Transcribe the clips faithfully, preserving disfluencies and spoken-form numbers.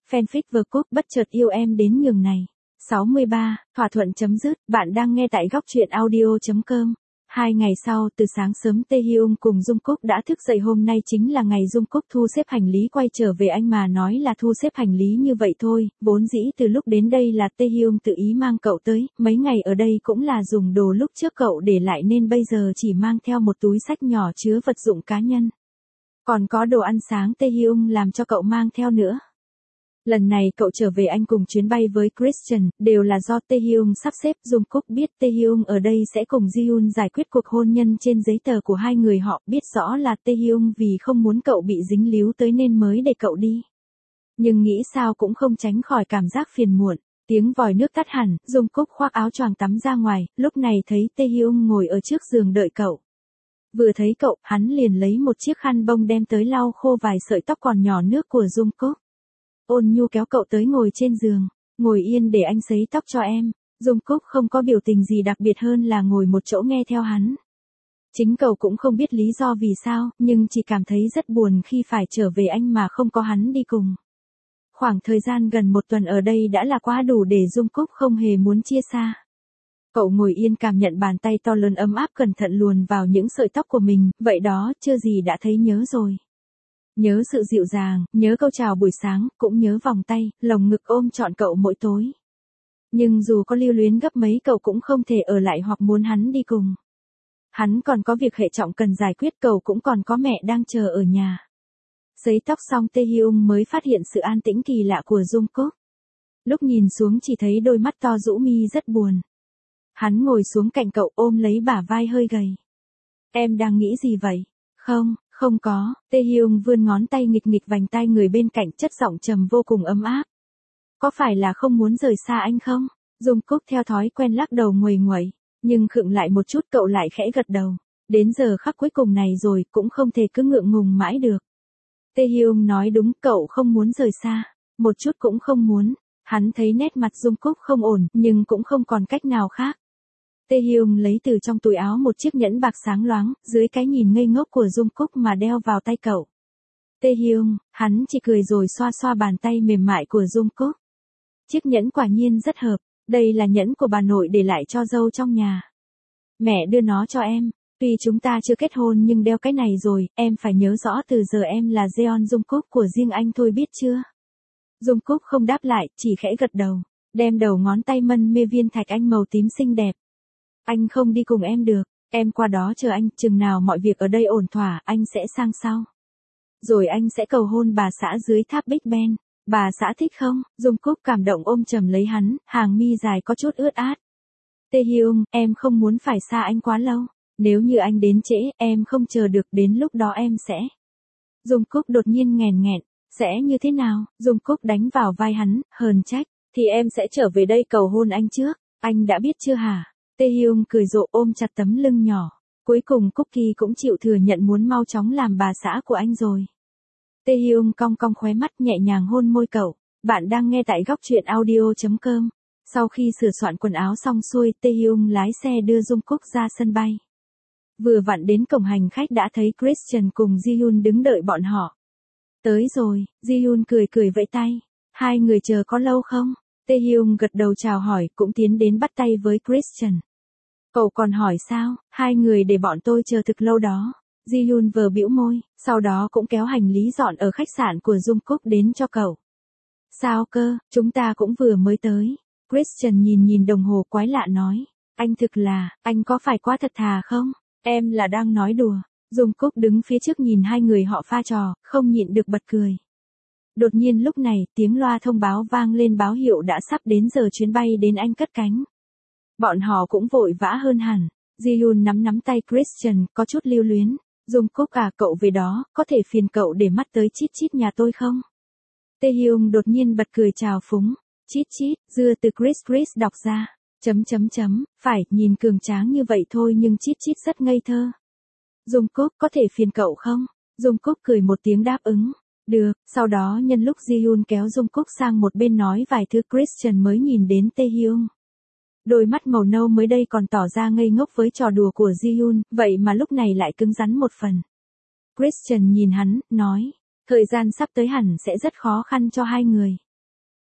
Fanfic vờ cúp bất chợt yêu em đến nhường này. sáu mươi ba, thỏa thuận chấm dứt, bạn đang nghe tại góc truyện audio chấm com. Hai ngày sau, từ sáng sớm Taehyung cùng Jungkook đã thức dậy. Hôm nay chính là ngày Jungkook thu xếp hành lý quay trở về. Anh mà nói là thu xếp hành lý như vậy thôi, vốn dĩ từ lúc đến đây là Taehyung tự ý mang cậu tới, mấy ngày ở đây cũng là dùng đồ lúc trước cậu để lại nên bây giờ chỉ mang theo một túi xách nhỏ chứa vật dụng cá nhân. Còn có đồ ăn sáng Taehyung làm cho cậu mang theo nữa. Lần này cậu trở về Anh cùng chuyến bay với Christian, đều là do Taehyung sắp xếp. Jungkook biết Taehyung ở đây sẽ cùng Jihoon giải quyết cuộc hôn nhân trên giấy tờ của hai người họ, biết rõ là Taehyung vì không muốn cậu bị dính líu tới nên mới để cậu đi. Nhưng nghĩ sao cũng không tránh khỏi cảm giác phiền muộn. Tiếng vòi nước tắt hẳn, Jungkook khoác áo choàng tắm ra ngoài, lúc này thấy Taehyung ngồi ở trước giường đợi cậu. Vừa thấy cậu, hắn liền lấy một chiếc khăn bông đem tới lau khô vài sợi tóc còn nhỏ nước của Jungkook. Ôn nhu kéo cậu tới ngồi trên giường, ngồi yên để anh sấy tóc cho em. Jungkook không có biểu tình gì đặc biệt hơn là ngồi một chỗ nghe theo hắn. Chính cậu cũng không biết lý do vì sao, nhưng chỉ cảm thấy rất buồn khi phải trở về Anh mà không có hắn đi cùng. Khoảng thời gian gần một tuần ở đây đã là quá đủ để Jungkook không hề muốn chia xa. Cậu ngồi yên cảm nhận bàn tay to lớn ấm áp cẩn thận luồn vào những sợi tóc của mình, vậy đó, chưa gì đã thấy nhớ rồi. Nhớ sự dịu dàng, nhớ câu chào buổi sáng, cũng nhớ vòng tay, lồng ngực ôm trọn cậu mỗi tối. Nhưng dù có lưu luyến gấp mấy cậu cũng không thể ở lại hoặc muốn hắn đi cùng. Hắn còn có việc hệ trọng cần giải quyết, cậu cũng còn có mẹ đang chờ ở nhà. Sấy tóc xong Taehyung mới phát hiện sự an tĩnh kỳ lạ của Jungkook. Lúc nhìn xuống chỉ thấy đôi mắt to rũ mi rất buồn. Hắn ngồi xuống cạnh cậu ôm lấy bả vai hơi gầy. Em đang nghĩ gì vậy? Không. Không có, Taehyung vươn ngón tay nghịch nghịch vành tai người bên cạnh, chất giọng trầm vô cùng ấm áp. Có phải là không muốn rời xa anh không? Jungkook theo thói quen lắc đầu nguầy nguẩy, nhưng khựng lại một chút cậu lại khẽ gật đầu. Đến giờ khắc cuối cùng này rồi, cũng không thể cứ ngượng ngùng mãi được. Taehyung nói đúng, cậu không muốn rời xa, một chút cũng không muốn. Hắn thấy nét mặt Jungkook không ổn, nhưng cũng không còn cách nào khác. Taehyung lấy từ trong túi áo một chiếc nhẫn bạc sáng loáng, dưới cái nhìn ngây ngốc của Jungkook mà đeo vào tay cậu. Taehyung, hắn chỉ cười rồi xoa xoa bàn tay mềm mại của Jungkook. Chiếc nhẫn quả nhiên rất hợp, đây là nhẫn của bà nội để lại cho dâu trong nhà. Mẹ đưa nó cho em, tuy chúng ta chưa kết hôn nhưng đeo cái này rồi, em phải nhớ rõ từ giờ em là Jeon Jungkook của riêng anh thôi biết chưa? Jungkook không đáp lại, chỉ khẽ gật đầu, đem đầu ngón tay mân mê viên thạch anh màu tím xinh đẹp. Anh không đi cùng em được, em qua đó chờ anh, chừng nào mọi việc ở đây ổn thỏa, anh sẽ sang sau. Rồi anh sẽ cầu hôn bà xã dưới tháp Big Ben. Bà xã thích không? Jungkook cảm động ôm chầm lấy hắn, hàng mi dài có chút ướt át. Taehyung, em không muốn phải xa anh quá lâu. Nếu như anh đến trễ, em không chờ được, đến lúc đó em sẽ. Jungkook đột nhiên nghèn nghẹn, sẽ như thế nào? Jungkook đánh vào vai hắn, hờn trách, thì em sẽ trở về đây cầu hôn anh trước, anh đã biết chưa hả? Taehyung cười rộ ôm chặt tấm lưng nhỏ. Cuối cùng Cookie cũng chịu thừa nhận muốn mau chóng làm bà xã của anh rồi. Taehyung cong cong khóe mắt nhẹ nhàng hôn môi cậu. Bạn đang nghe tại góc truyện audio chấm com. Sau khi sửa soạn quần áo xong xuôi, Taehyung lái xe đưa Jungkook ra sân bay. Vừa vặn đến cổng hành khách đã thấy Christian cùng Jihoon đứng đợi bọn họ. Tới rồi, Jihoon cười cười vẫy tay. Hai người chờ có lâu không? Taehyung gật đầu chào hỏi, cũng tiến đến bắt tay với Christian. Cậu còn hỏi sao, hai người để bọn tôi chờ thực lâu đó. Jihoon vờ bĩu môi, sau đó cũng kéo hành lý dọn ở khách sạn của Jungkook đến cho cậu. Sao cơ, chúng ta cũng vừa mới tới. Christian nhìn nhìn đồng hồ quái lạ nói. Anh thực là, anh có phải quá thật thà không? Em là đang nói đùa. Jungkook đứng phía trước nhìn hai người họ pha trò, không nhịn được bật cười. Đột nhiên lúc này, tiếng loa thông báo vang lên báo hiệu đã sắp đến giờ chuyến bay đến Anh cất cánh. Bọn họ cũng vội vã hơn hẳn. Jihoon nắm nắm tay Christian, có chút lưu luyến. Jungkook à, cậu về đó, có thể phiền cậu để mắt tới chít chít nhà tôi không? Taehyung đột nhiên bật cười chào phúng. Chít chít, dưa từ Chris Chris đọc ra. Chấm chấm chấm, phải, nhìn cường tráng như vậy thôi nhưng chít chít rất ngây thơ. Jungkook, có thể phiền cậu không? Jungkook cười một tiếng đáp ứng. Được, sau đó nhân lúc Jihoon kéo Jungkook sang một bên nói vài thứ Christian mới nhìn đến Taehyung. Đôi mắt màu nâu mới đây còn tỏ ra ngây ngốc với trò đùa của Jihoon, vậy mà lúc này lại cứng rắn một phần. Christian nhìn hắn, nói, thời gian sắp tới hẳn sẽ rất khó khăn cho hai người.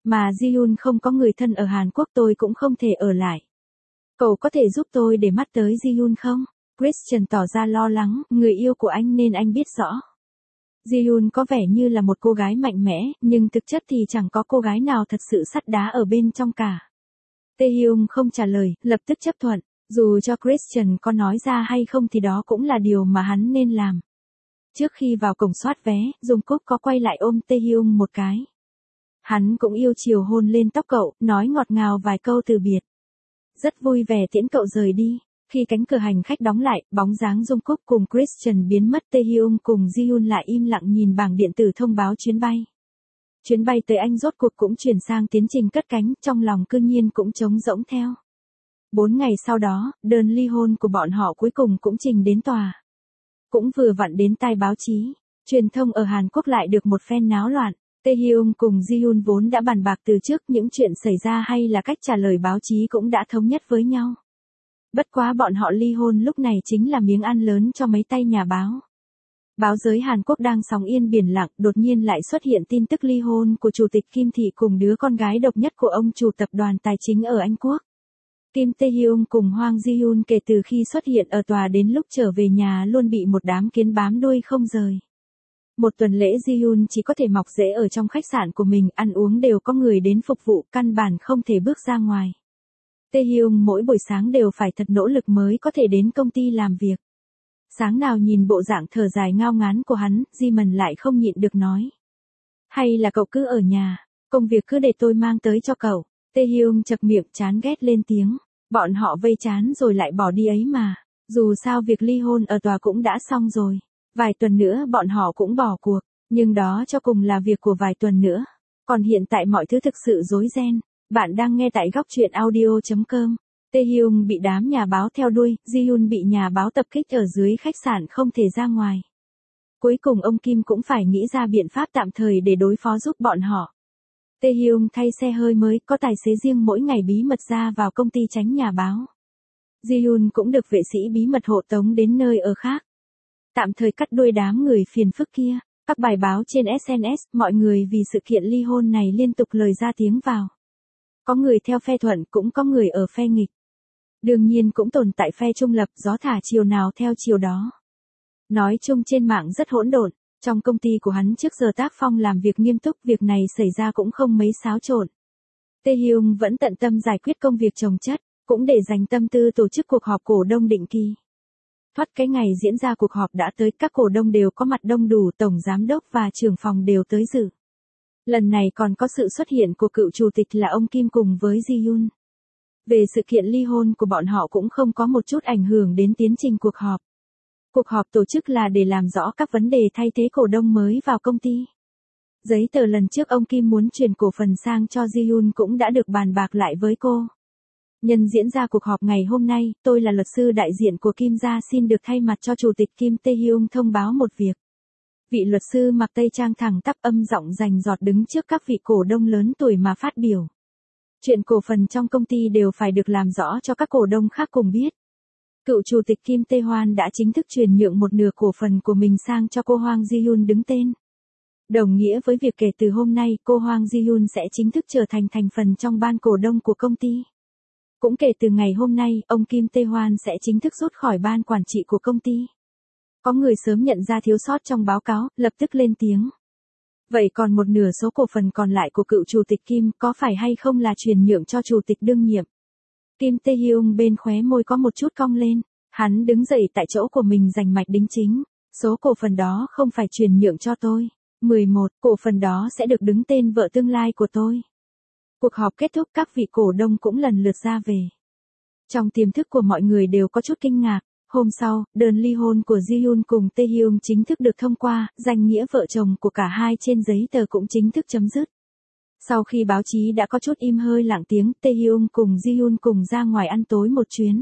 Mà Ji-yoon không có người thân ở Hàn Quốc tôi cũng không thể ở lại. Cậu có thể giúp tôi để mắt tới Ji-yoon không? Christian tỏ ra lo lắng, người yêu của anh nên anh biết rõ. Ji-yoon có vẻ như là một cô gái mạnh mẽ, nhưng thực chất thì chẳng có cô gái nào thật sự sắt đá ở bên trong cả. Taehyung không trả lời, lập tức chấp thuận. Dù cho Christian có nói ra hay không thì đó cũng là điều mà hắn nên làm. Trước khi vào cổng soát vé, Jungkook có quay lại ôm Taehyung một cái. Hắn cũng yêu chiều hôn lên tóc cậu, nói ngọt ngào vài câu từ biệt. Rất vui vẻ tiễn cậu rời đi. Khi cánh cửa hành khách đóng lại, bóng dáng Jungkook cùng Christian biến mất, Taehyung cùng Ji-yoon lại im lặng nhìn bảng điện tử thông báo chuyến bay. Chuyến bay tới Anh rốt cuộc cũng chuyển sang tiến trình cất cánh, trong lòng cư nhiên cũng trống rỗng theo. Bốn ngày sau đó, đơn ly hôn của bọn họ cuối cùng cũng trình đến tòa. Cũng vừa vặn đến tai báo chí, truyền thông ở Hàn Quốc lại được một phen náo loạn. Taehyung cùng Ji-yoon vốn đã bàn bạc từ trước những chuyện xảy ra hay là cách trả lời báo chí cũng đã thống nhất với nhau. Bất quá bọn họ ly hôn lúc này chính là miếng ăn lớn cho mấy tay nhà báo. Báo giới Hàn Quốc đang sóng yên biển lặng, đột nhiên lại xuất hiện tin tức ly hôn của Chủ tịch Kim Thị cùng đứa con gái độc nhất của ông chủ tập đoàn tài chính ở Anh Quốc. Kim Taehyung cùng Hwang Ji-yoon kể từ khi xuất hiện ở tòa đến lúc trở về nhà luôn bị một đám kiến bám đuôi không rời. Một tuần lễ Ji-yoon chỉ có thể mọc rễ ở trong khách sạn của mình, ăn uống đều có người đến phục vụ, căn bản không thể bước ra ngoài. Taehyung mỗi buổi sáng đều phải thật nỗ lực mới có thể đến công ty làm việc. Sáng nào nhìn bộ dạng thở dài ngao ngán của hắn, Ji-man lại không nhịn được nói. Hay là cậu cứ ở nhà, công việc cứ để tôi mang tới cho cậu. Taehyung chật miệng chán ghét lên tiếng. Bọn họ vây chán rồi lại bỏ đi ấy mà. Dù sao việc ly hôn ở tòa cũng đã xong rồi. Vài tuần nữa bọn họ cũng bỏ cuộc. Nhưng đó cho cùng là việc của vài tuần nữa. Còn hiện tại mọi thứ thực sự rối ren. Bạn đang nghe tại góc truyện audio chấm com. Taehyung bị đám nhà báo theo đuôi, Ji-yoon bị nhà báo tập kích ở dưới khách sạn không thể ra ngoài. Cuối cùng ông Kim cũng phải nghĩ ra biện pháp tạm thời để đối phó giúp bọn họ. Taehyung thay xe hơi mới, có tài xế riêng mỗi ngày bí mật ra vào công ty tránh nhà báo. Ji-yoon cũng được vệ sĩ bí mật hộ tống đến nơi ở khác. Tạm thời cắt đuôi đám người phiền phức kia. Các bài báo trên ét en ét, mọi người vì sự kiện ly hôn này liên tục lời ra tiếng vào. Có người theo phe thuận cũng có người ở phe nghịch. Đương nhiên cũng tồn tại phe trung lập, gió thả chiều nào theo chiều đó. Nói chung trên mạng rất hỗn độn, trong công ty của hắn trước giờ tác phong làm việc nghiêm túc, việc này xảy ra cũng không mấy xáo trộn. Taehyung vẫn tận tâm giải quyết công việc chồng chất, cũng để dành tâm tư tổ chức cuộc họp cổ đông định kỳ. Thoát cái ngày diễn ra cuộc họp đã tới, các cổ đông đều có mặt đông đủ, tổng giám đốc và trưởng phòng đều tới dự. Lần này còn có sự xuất hiện của cựu chủ tịch là ông Kim cùng với Ji-yoon. Về sự kiện ly hôn của bọn họ cũng không có một chút ảnh hưởng đến tiến trình cuộc họp. Cuộc họp tổ chức là để làm rõ các vấn đề thay thế cổ đông mới vào công ty. Giấy tờ lần trước ông Kim muốn chuyển cổ phần sang cho Ji-yoon cũng đã được bàn bạc lại với cô. Nhân diễn ra cuộc họp ngày hôm nay, tôi là luật sư đại diện của Kim gia xin được thay mặt cho Chủ tịch Kim Taehyung thông báo một việc. Vị luật sư mặc tây trang thẳng tắp âm giọng rành rọt đứng trước các vị cổ đông lớn tuổi mà phát biểu. Chuyện cổ phần trong công ty đều phải được làm rõ cho các cổ đông khác cùng biết. Cựu chủ tịch Kim Tae-hwan đã chính thức chuyển nhượng một nửa cổ phần của mình sang cho cô Hwang Ji-yoon đứng tên. Đồng nghĩa với việc kể từ hôm nay cô Hwang Ji-yoon sẽ chính thức trở thành thành phần trong ban cổ đông của công ty. Cũng kể từ ngày hôm nay, ông Kim Tae-hwan sẽ chính thức rút khỏi ban quản trị của công ty. Có người sớm nhận ra thiếu sót trong báo cáo, lập tức lên tiếng. Vậy còn một nửa số cổ phần còn lại của cựu chủ tịch Kim có phải hay không là chuyển nhượng cho chủ tịch đương nhiệm? Kim Tae-hyung bên khóe môi có một chút cong lên, hắn đứng dậy tại chỗ của mình rành mạch đính chính. Số cổ phần đó không phải chuyển nhượng cho tôi. mười một, cổ phần đó sẽ được đứng tên vợ tương lai của tôi. Cuộc họp kết thúc, các vị cổ đông cũng lần lượt ra về. Trong tiềm thức của mọi người đều có chút kinh ngạc. Hôm sau, đơn ly hôn của Ji-yoon cùng Tae-hyung chính thức được thông qua, danh nghĩa vợ chồng của cả hai trên giấy tờ cũng chính thức chấm dứt. Sau khi báo chí đã có chút im hơi lặng tiếng, Tae-hyung cùng Ji-yoon cùng ra ngoài ăn tối một chuyến.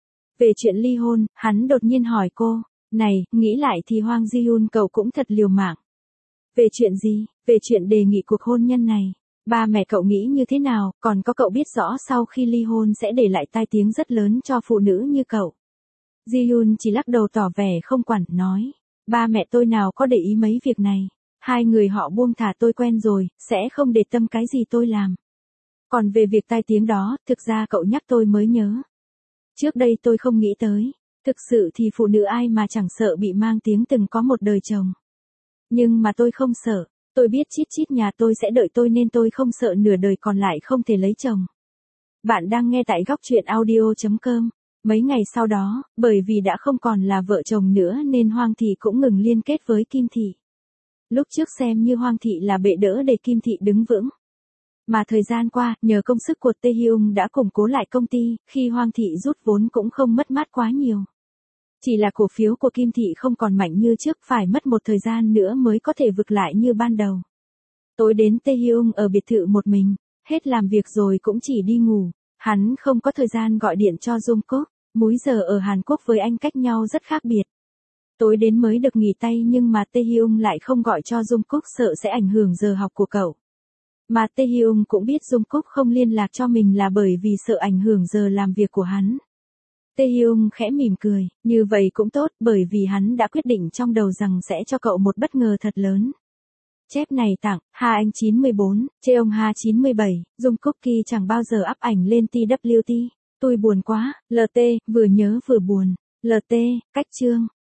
Về chuyện ly hôn, hắn đột nhiên hỏi cô, này, nghĩ lại thì Hwang Ji-yoon cậu cũng thật liều mạng. Về chuyện gì? Về chuyện đề nghị cuộc hôn nhân này. Ba mẹ cậu nghĩ như thế nào, còn có cậu biết rõ sau khi ly hôn sẽ để lại tai tiếng rất lớn cho phụ nữ như cậu. Ji-yoon chỉ lắc đầu tỏ vẻ không quản, nói, ba mẹ tôi nào có để ý mấy việc này. Hai người họ buông thả tôi quen rồi, sẽ không để tâm cái gì tôi làm. Còn về việc tai tiếng đó, thực ra cậu nhắc tôi mới nhớ. Trước đây tôi không nghĩ tới. Thực sự thì phụ nữ ai mà chẳng sợ bị mang tiếng từng có một đời chồng. Nhưng mà tôi không sợ. Tôi biết chít chít nhà tôi sẽ đợi tôi nên tôi không sợ nửa đời còn lại không thể lấy chồng. Bạn đang nghe tại góc chuyện audio chấm com. Mấy ngày sau đó, bởi vì đã không còn là vợ chồng nữa nên Hoang Thị cũng ngừng liên kết với Kim Thị. Lúc trước xem như Hoang Thị là bệ đỡ để Kim Thị đứng vững. Mà thời gian qua, nhờ công sức của Tae Hyung đã củng cố lại công ty, khi Hoang Thị rút vốn cũng không mất mát quá nhiều. Chỉ là cổ phiếu của Kim Thị không còn mạnh như trước, phải mất một thời gian nữa mới có thể vực lại như ban đầu. Tối đến Tae Hyung ở biệt thự một mình, hết làm việc rồi cũng chỉ đi ngủ. Hắn không có thời gian gọi điện cho Jungkook, múi giờ ở Hàn Quốc với anh cách nhau rất khác biệt. Tối đến mới được nghỉ tay nhưng mà Tae Hyung lại không gọi cho Jungkook sợ sẽ ảnh hưởng giờ học của cậu. Mà Tae Hyung cũng biết Jungkook không liên lạc cho mình là bởi vì sợ ảnh hưởng giờ làm việc của hắn. Tae Hyung khẽ mỉm cười, như vậy cũng tốt bởi vì hắn đã quyết định trong đầu rằng sẽ cho cậu một bất ngờ thật lớn. Chép này tặng, Ha Anh chín mươi bốn, Cheong Ha chín mươi bảy, Jungkook Ki chẳng bao giờ up ảnh lên tê vê kép tê. Tôi buồn quá, lờ tê, vừa nhớ vừa buồn. lờ tê, cách chương.